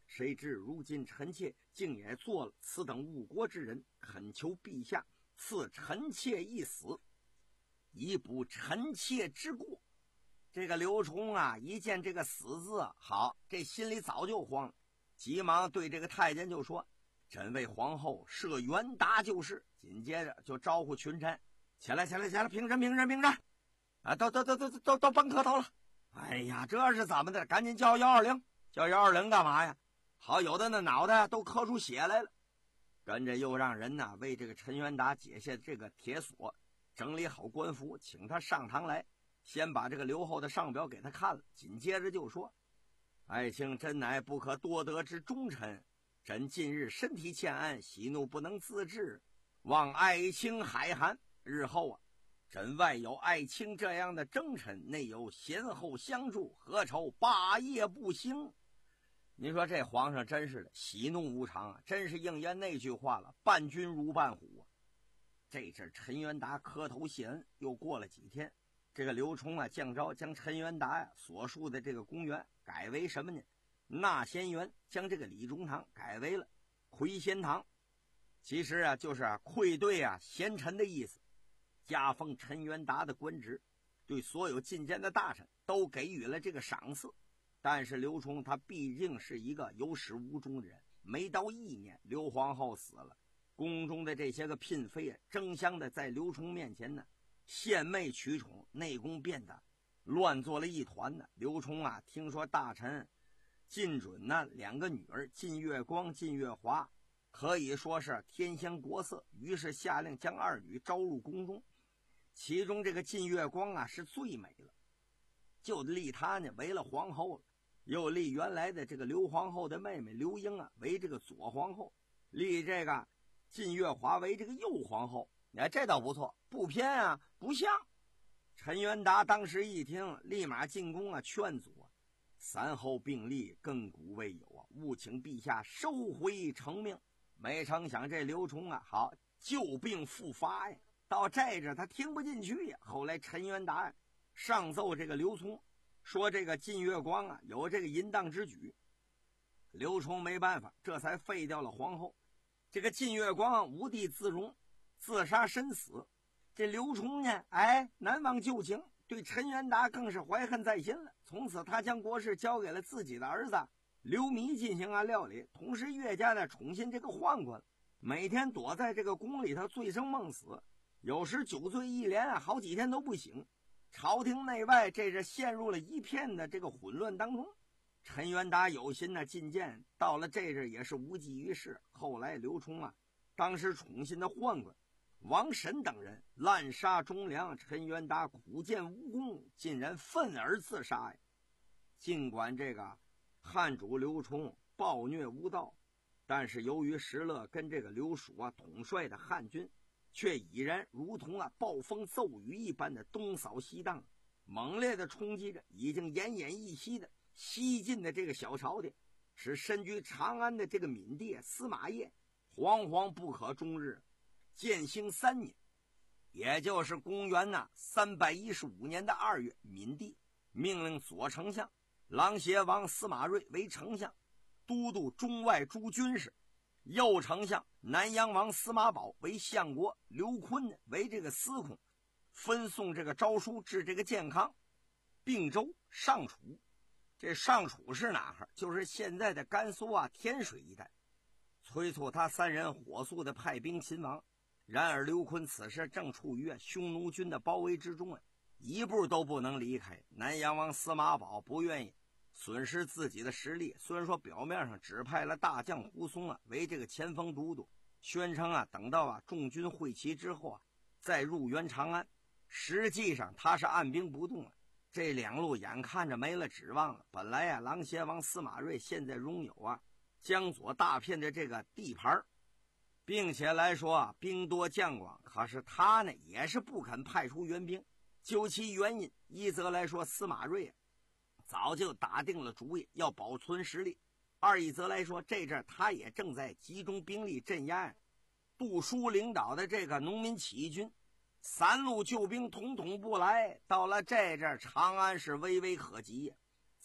谁知如今臣妾竟也做了此等误国之人，恳求陛下赐臣妾一死，以补臣妾之过。这个刘崇啊，一见这个死字，好，这心里早就慌了，急忙对这个太监就说：“朕为皇后设元达就是。”紧接着就招呼群臣：“起来，起来，起来，平身，平身，平身！啊，都都都都都都甭磕头了。哎呀，这是怎么的？赶紧叫幺二零，叫幺二零干嘛呀？好，有的那脑袋都磕出血来了。跟着又让人呢为这个陈元达解下这个铁锁，整理好官服，请他上堂来。先把这个刘后的上表给他看了，紧接着就说：“爱卿真乃不可多得之忠臣，朕近日身体欠安，喜怒不能自制，望爱卿海涵。日后啊，朕外有爱卿这样的征臣，内有先后相助，何愁霸业不兴？”你说这皇上真是的，喜怒无常啊，真是应验那句话了，伴君如伴虎啊。这阵陈元达磕头谢恩，又过了几天，这个刘崇啊降诏将陈元达呀、啊、所述的这个公园改为什么呢？纳贤园，将这个李中堂改为了魁贤堂。其实啊就是啊愧对啊贤臣的意思，加封陈元达的官职，对所有进谏的大臣都给予了这个赏赐。但是刘崇他毕竟是一个有始无终的人，没到一年，刘皇后死了，宫中的这些个嫔妃啊，争相的在刘崇面前呢献媚取宠，内宫变得乱作了一团呢。刘崇啊，听说大臣晋准呢两个女儿晋月光、晋月华可以说是天香国色，于是下令将二女招入宫中。其中这个晋月光啊是最美了，就立她呢为了皇后了。又立原来的这个刘皇后的妹妹刘英啊为这个左皇后，立这个晋月华为这个右皇后。哎，这倒不错，不偏啊，不像。陈元达当时一听，立马进宫啊劝阻啊：“三后并立，亘古未有啊，务请陛下收回成命。”没成想这刘崇啊，好旧病复发呀，到这阵他听不进去呀。后来陈元达呀上奏这个刘聪，说这个晋月光啊有这个淫荡之举，刘崇没办法，这才废掉了皇后。这个晋月光无地自容，自杀身死。这刘崇呢，哎，难忘旧情，对陈元达更是怀恨在心了。从此他将国事交给了自己的儿子刘弥进行啊料理，同时越加的宠信这个宦官，每天躲在这个宫里头醉生梦死，有时酒醉一连啊好几天都不醒。朝廷内外这是陷入了一片的这个混乱当中。陈元达有心呢进谏，到了这阵也是无济于事。后来刘崇啊当时宠信的宦官王审等人滥杀忠良，陈元达苦见无功，竟然愤而自杀呀。尽管这个汉主刘崇暴虐无道，但是由于石勒跟这个刘蜀啊统帅的汉军却已然如同啊暴风骤雨一般的东扫西荡，猛烈的冲击着已经奄奄一息的西晋的这个小朝廷，使身居长安的这个闵帝司马邺惶惶不可终日。建兴三年，也就是公元呢三百一十五年的二月，闵帝命令左丞相琅邪王司马睿为丞相，都督中外诸军事；右丞相南阳王司马宝为相国，刘坤为这个司空，分送这个诏书至这个建康、并州、上楚。这上楚是哪儿？就是现在的甘肃啊天水一带。催促他三人火速的派兵勤王。然而刘坤此时正处于匈奴军的包围之中啊，一步都不能离开。南阳王司马宝不愿意损失自己的实力，虽然说表面上只派了大将胡松啊为这个前锋都督，宣称啊等到啊众军会齐之后啊再入援长安，实际上他是按兵不动啊。这两路眼看着没了指望了。本来啊琅邪王司马睿现在拥有啊江左大片的这个地盘，并且来说啊兵多将广，可是他呢也是不肯派出援兵。究其原因，一则来说司马睿啊早就打定了主意要保存实力，二一则来说这阵他也正在集中兵力镇压杜叔领导的这个农民起义军，三路救兵统统不来，到了这阵长安是危危可及呀。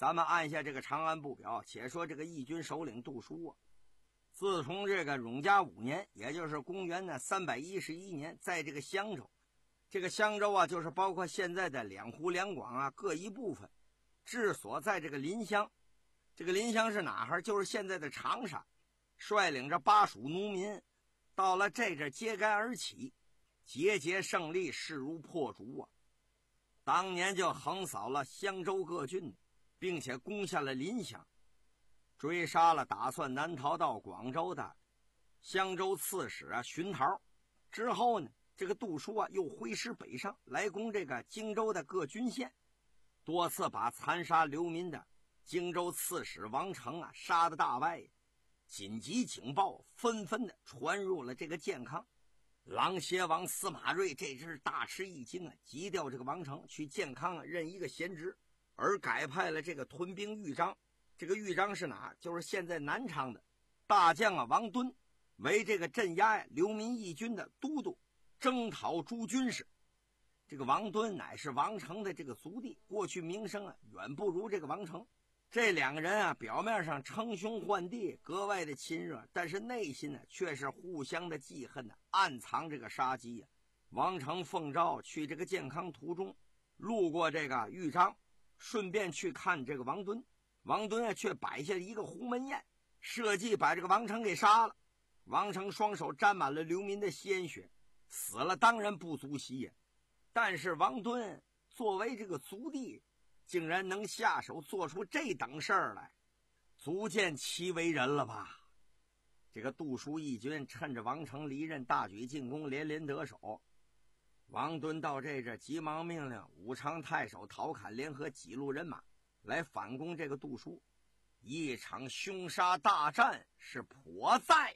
咱们按下这个长安不表，且说这个义军首领杜叔啊，自从这个永嘉五年，也就是公元呢三百一十一年，在这个襄州，这个襄州啊，就是包括现在的两湖两广啊各一部分，治所在这个临湘。这个临湘是哪哈？就是现在的长沙。率领着巴蜀农民，到了这阵揭竿而起，节节胜利，势如破竹啊！当年就横扫了襄州各郡，并且攻下了临湘，追杀了打算南逃到广州的襄州刺史啊荀桃。之后呢，这个杜叔啊又挥师北上，来攻这个荆州的各郡县，多次把残杀流民的荆州刺史王成啊杀得大败。紧急警报纷纷的传入了这个健康。琅邪王司马睿这只大吃一惊啊，急调这个王成去健康啊任一个闲职，而改派了这个屯兵豫章。这个豫章是哪？就是现在南昌的大将啊王敦，为这个镇压呀流民义军的都督，征讨诸军事。这个王敦乃是王成的这个族弟，过去名声啊远不如这个王成。这两个人啊，表面上称兄唤弟，格外的亲热，但是内心呢，却是互相的记恨呢，暗藏这个杀机呀、啊。王成奉诏去这个健康途中，路过这个豫章，顺便去看这个王敦。王敦啊，却摆下一个鸿门宴，设计把这个王成给杀了。王成双手沾满了流民的鲜血，死了当然不足惜呀。但是王敦作为这个族弟，竟然能下手做出这等事儿来，足见其为人了吧？这个杜叔义军趁着王成离任，大举进攻，连连得手。王敦到这阵急忙命令武昌太守陶侃联合几路人马来反攻这个杜叔。一场凶杀大战是迫在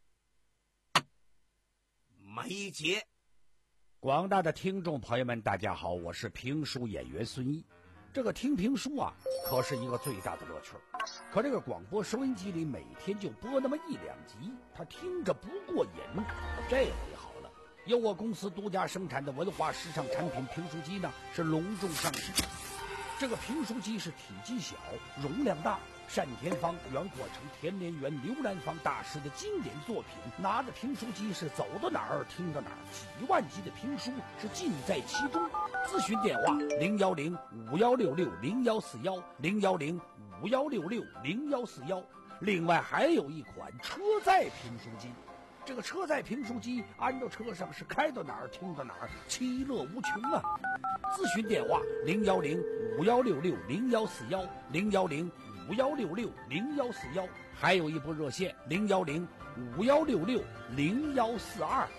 眉睫。 广大的听众朋友们，大家好，我是评书演员孙一。这个听评书啊，可是一个最大的乐趣。可这个广播收音机里每天就播那么一两集，他听着不过瘾。这回好了，由我公司独家生产的文化时尚产品评书机呢，是隆重上市。这个评书机是体积小，容量大，单田芳、袁阔成、田连元、刘兰芳大师的经典作品，拿着评书机是走到哪儿听到哪儿，几万集的评书是尽在其中。咨询电话零幺零五幺六六零幺四幺零幺零五幺六六零幺四幺。另外还有一款车载评书机，这个车载评书机安到车上是开到哪儿听到哪儿，其乐无穷啊！咨询电话零幺零五幺六六零幺四幺零幺零五幺六六零幺四幺，还有一部热线零幺零五幺六六零幺四二。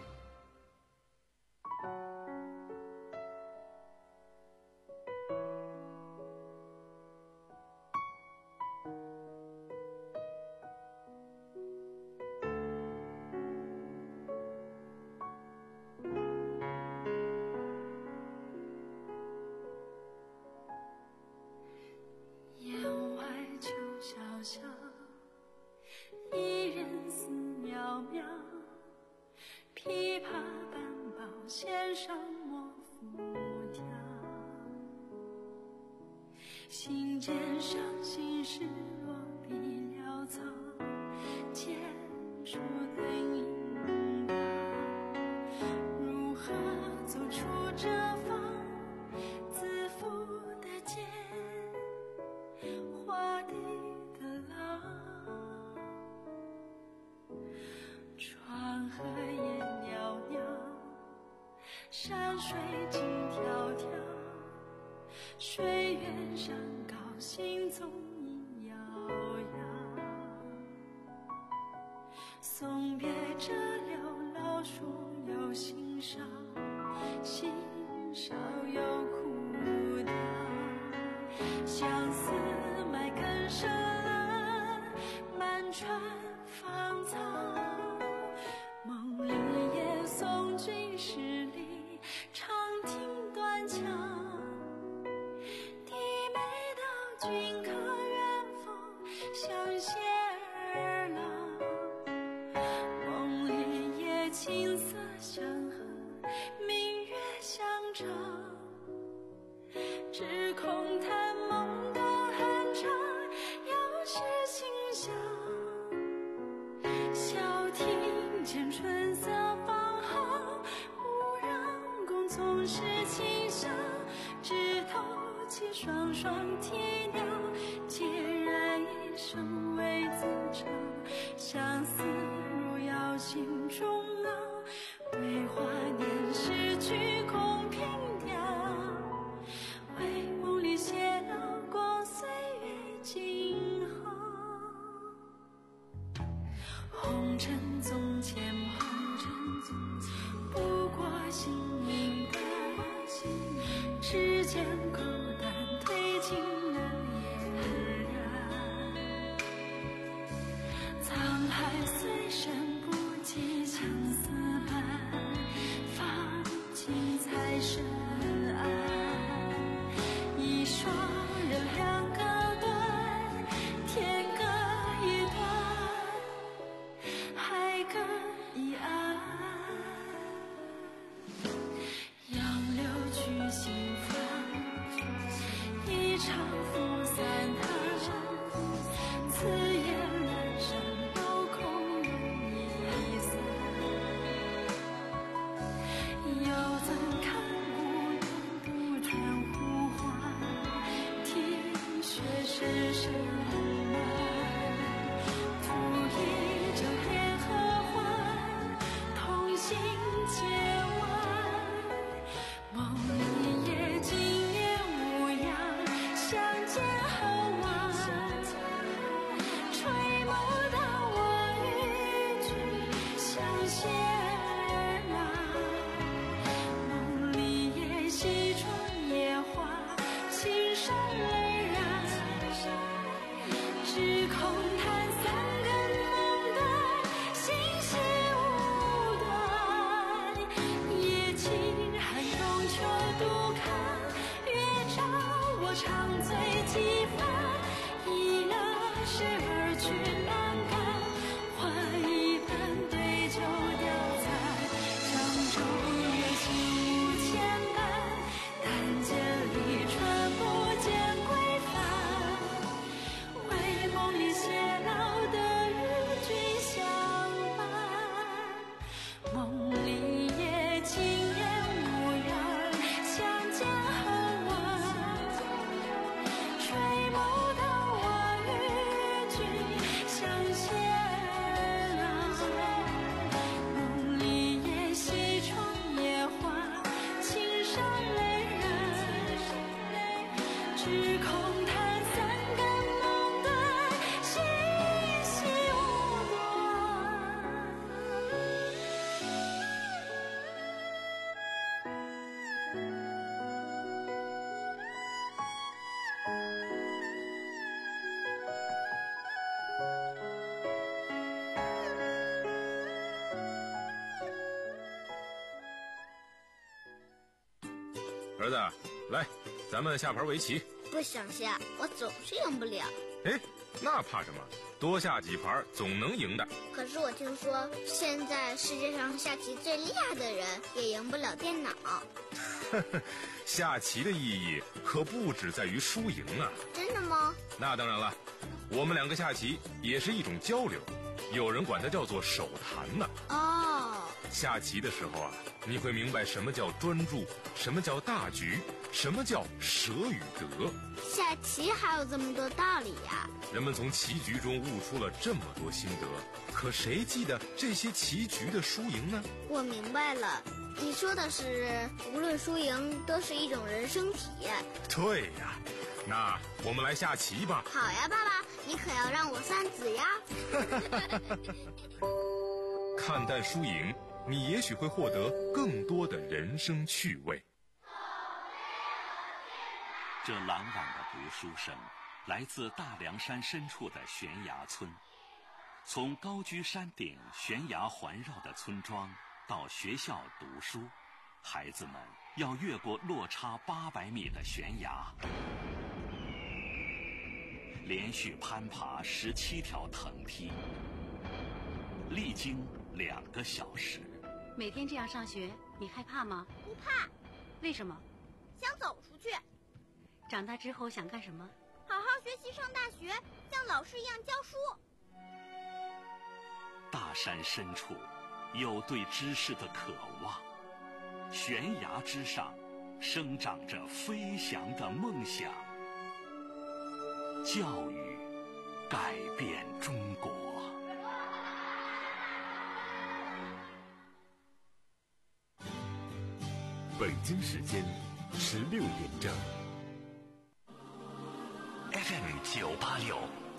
信笺上心事落笔潦草，结束的应当，如何走出这方自负的茧，画地的浪，川河也袅袅，山水静迢迢，水源上高兴踪影遥遥，送别这柳老树又心伤，心少又枯掉，相思埋根深，满船芳草，梦里也送君十里，长亭断桥，君可远方相携而老，梦里也青色相和，明月相照，只空叹梦的总是轻笑，枝头起双双啼鸟，孑然一生为自嘲，相思如瑶心中熬，为华年逝去空凭吊，为梦里写了过岁月静好。红尘总牵绊，不过心明白，指尖勾淡褪尽了嫣然，沧海虽深不及相思般，放弃才深爱。一双人两个端，天各一端，海各一岸。杨柳去心烦，一场浮散叹，此夜阑珊都空有一散，又怎看不独叹呼唤，听雪声声慢，图一朝天和欢，同心结完，梦里也今夜无恙，相见恨晚，吹不到我与君相携而来，梦里也西窗野花，心上泪染，只空叹三更梦断，心系无端，夜静寒冬秋独看，月照我长醉几番，已了时而去难干，换一半对酒凋残，江州月行无牵绊，但见里船不见归帆，为梦里偕老的与君相伴，梦里也今夜无恙，相见恨晚，吹不到我与君相携来，梦里也西窗野花，心上泪染，只空叹三更梦断，心系无端。 儿子，来，咱们下盘围棋。 不想下，我总是赢不了。 哎，那怕什么？多下几盘总能赢的。 可是我听说，现在世界上下棋最厉害的人也赢不了电脑。 下棋的意义可不只在于输赢啊。 真的吗？ 那当然了，我们两个下棋也是一种交流，有人管它叫做手谈呢。 哦， 下棋的时候啊，你会明白什么叫专注，什么叫大局，什么叫舍与得。 下棋还有这么多道理呀！ 人们从棋局中悟出了这么多心得，可谁记得这些棋局的输赢呢？ 我明白了，你说的是无论输赢都是一种人生体验。 对呀，那我们来下棋吧。 好呀，爸爸，你可要让我算子呀。 看淡输赢，你也许会获得更多的人生趣味。 这朗朗的读书声来自大凉山深处的悬崖村。从高居山顶悬崖环绕的村庄到学校读书，孩子们要越过落差八百米的悬崖，连续攀爬十七条藤梯，历经两个小时。 每天这样上学，你害怕吗？ 不怕。 为什么？ 想走出去。 长大之后想干什么？ 好好学习，上大学，像老师一样教书。 大山深处有对知识的渴望， 悬崖之上，生长着飞翔的梦想。教育改变中国。 北京时间十六点整。 F M 九八六